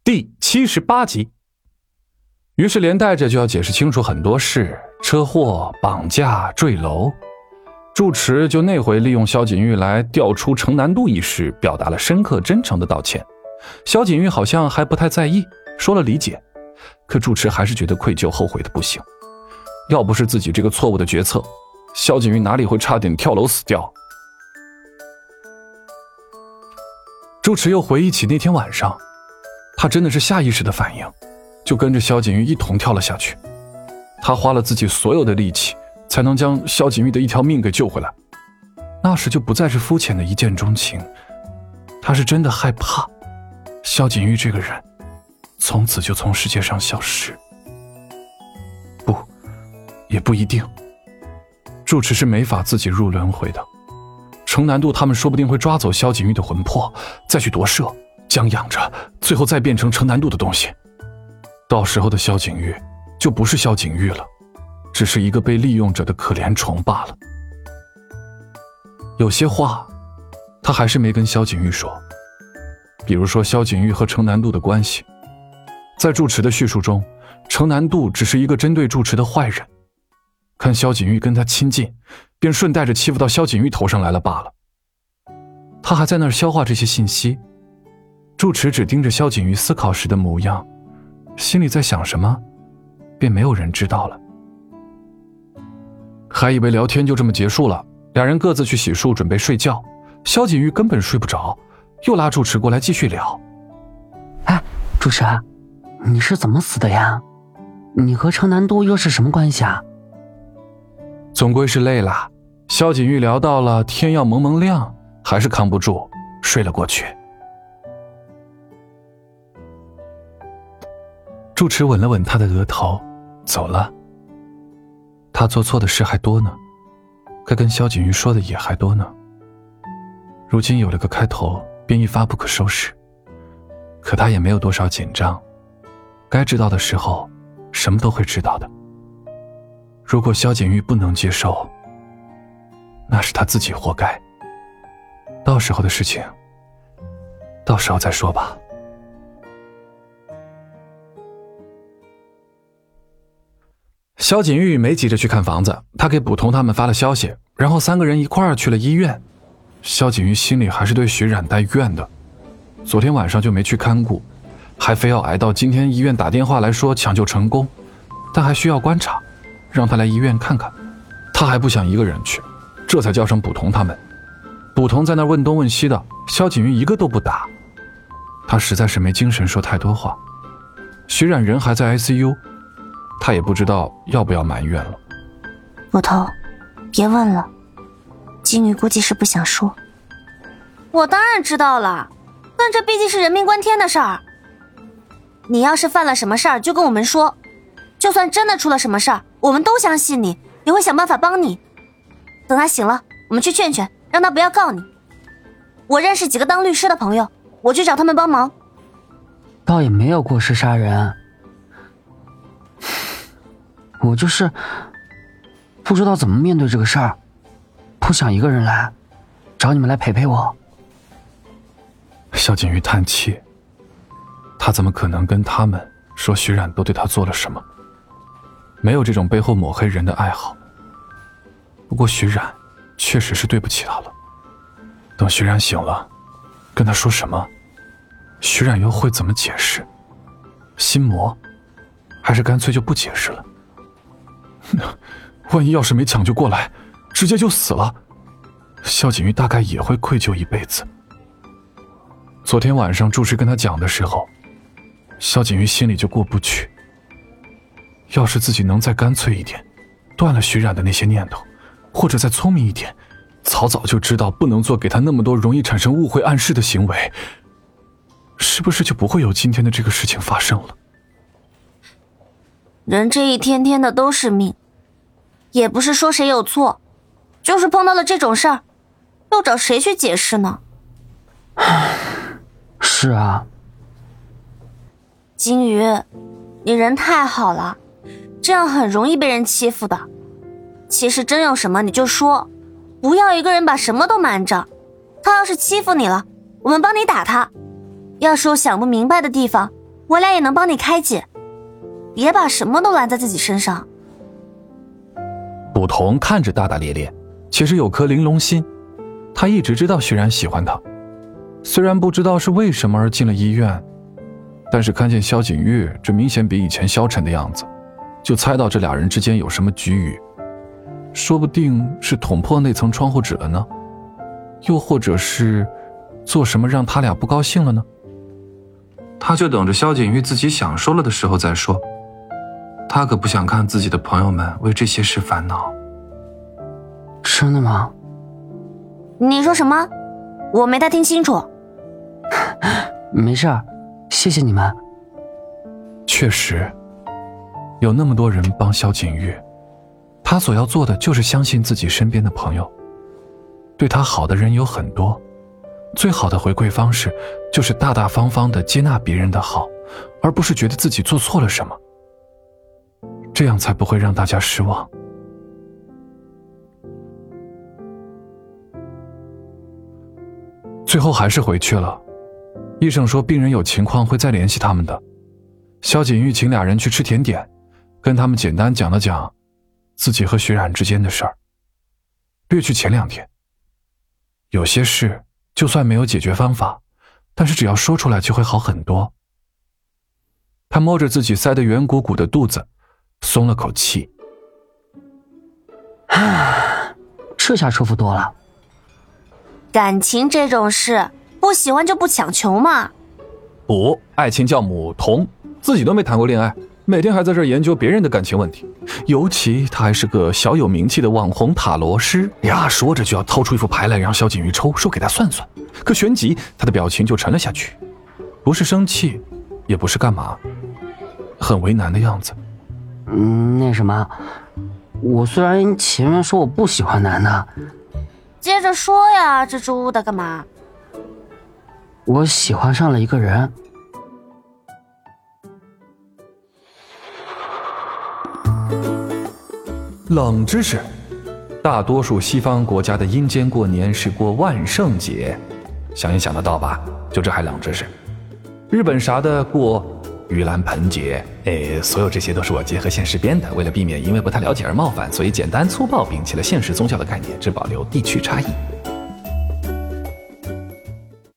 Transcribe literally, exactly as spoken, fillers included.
第七十八集。于是连带着就要解释清楚很多事，车祸、绑架、坠楼。住持就那回利用萧锦玉来调出程南渡一事，表达了深刻真诚的道歉。萧锦玉好像还不太在意，说了理解，可住持还是觉得愧疚，后悔的不行。要不是自己这个错误的决策，萧锦玉哪里会差点跳楼死掉？住持又回忆起那天晚上，他真的是下意识的反应，就跟着萧锦玉一同跳了下去。他花了自己所有的力气，才能将萧锦玉的一条命给救回来。那时就不再是肤浅的一见钟情，他是真的害怕萧锦玉这个人从此就从世界上消失。不，也不一定。住持是没法自己入轮回的，程南渡他们说不定会抓走萧锦玉的魂魄，再去夺舍，将养着，最后再变成程南渡的东西。到时候的萧锦玉就不是萧锦玉了，只是一个被利用者的可怜虫罢了。有些话他还是没跟萧锦玉说，比如说萧锦玉和程南渡的关系。在住持的叙述中，程南渡只是一个针对住持的坏人，看萧锦玉跟他亲近，便顺带着欺负到萧锦玉头上来了罢了。他还在那儿消化这些信息，住持只盯着萧锦玉思考时的模样，心里在想什么便没有人知道了。还以为聊天就这么结束了，两人各自去洗漱准备睡觉。萧锦玉根本睡不着，又拉住持过来继续聊。 哎，住持，你是怎么死的呀？你和程南渡又是什么关系啊？ 总归是累了，萧锦玉聊到了天要蒙蒙亮，还是扛不住睡了过去。住持吻了吻他的额头，走了。他做错的事还多呢，该跟萧锦玉说的也还多呢。如今有了个开头，便一发不可收拾。可他也没有多少紧张，该知道的时候什么都会知道的。如果萧锦玉不能接受，那是他自己活该。到时候的事情到时候再说吧。萧锦玉没急着去看房子，他给捕童他们发了消息，然后三个人一块儿去了医院。萧锦玉心里还是对徐冉带怨的，昨天晚上就没去看顾，还非要挨到今天医院打电话来说抢救成功，但还需要观察，让他来医院看看。他还不想一个人去，这才叫上捕童他们。捕童在那问东问西的，萧锦玉一个都不答，他实在是没精神说太多话。徐冉人还在 I C U， 他也不知道要不要埋怨了。 捕头，别问了，金鱼估计是不想说。 我当然知道了，但这毕竟是人命关天的事儿。你要是犯了什么事儿就跟我们说，就算真的出了什么事儿，我们都相信你，也会想办法帮你。等他醒了，我们去劝劝，让他不要告你。我认识几个当律师的朋友，我去找他们帮忙。 倒也没有过失杀人，我就是不知道怎么面对这个事儿，不想一个人来，找你们来陪陪我。 萧锦玉叹气，他怎么可能跟他们说徐冉都对他做了什么？没有这种背后抹黑人的爱好。不过徐冉确实是对不起他了。等徐冉醒了，跟他说什么？徐冉又会怎么解释？心魔？还是干脆就不解释了？万一要是没抢救过来，直接就死了，萧锦玉大概也会愧疚一辈子。昨天晚上住持跟他讲的时候，萧锦玉心里就过不去。要是自己能再干脆一点，断了徐冉的那些念头，或者再聪明一点，早早就知道不能做给他那么多容易产生误会暗示的行为，是不是就不会有今天的这个事情发生了？ 人这一天天的都是命，也不是说谁有错，就是碰到了这种事儿，又找谁去解释呢？ 是啊， 金鱼，你人太好了，这样很容易被人欺负的。其实真有什么你就说，不要一个人把什么都瞒着。他要是欺负你了，我们帮你打他；要是有想不明白的地方， 我俩也能帮你开解，别把什么都揽在自己身上。 捕童看着大大咧咧，其实有颗玲珑心，他一直知道徐然喜欢他，虽然不知道是为什么而进了医院，但是看见萧景玉这明显比以前消沉的样子，就猜到这俩人之间有什么局龉，说不定是捅破那层窗户纸了呢，又或者是做什么让他俩不高兴了呢？他就等着萧景玉自己想说了的时候再说，他可不想看自己的朋友们为这些事烦恼。 真的吗？ 你说什么？我没太听清楚。 没事儿，谢谢你们。 确实，有那么多人帮萧景玉，他所要做的就是相信自己身边的朋友。对他好的人有很多，最好的回馈方式就是大大方方地接纳别人的好，而不是觉得自己做错了什么，这样才不会让大家失望。最后还是回去了，医生说病人有情况会再联系他们的。萧景玉请俩人去吃甜点，跟他们简单讲了讲自己和徐冉之间的事儿。略去前两天，有些事就算没有解决方法，但是只要说出来就会好很多。他摸着自己塞得圆鼓鼓的肚子，松了口气。 唉，这下舒服多了。 感情这种事，不喜欢就不强求嘛。 不，爱情叫母童，自己都没谈过恋爱，每天还在这儿研究别人的感情问题。尤其他还是个小有名气的网红塔罗师呀，说着就要掏出一副牌来让萧景玉抽，说给他算算。可旋即他的表情就沉了下去，不是生气，也不是干嘛，很为难的样子。 嗯，那什么，我虽然前面说我不喜欢男的， 接着说呀，支支吾吾的干嘛？ 我喜欢上了一个人。 冷知识，大多数西方国家的阴间过年是过万圣节，想也想得到吧？就这还冷知识。日本啥的过盂兰盆节，哎，所有这些都是我结合现实编的，为了避免因为不太了解而冒犯，所以简单粗暴摒弃了现实宗教的概念，只保留地区差异。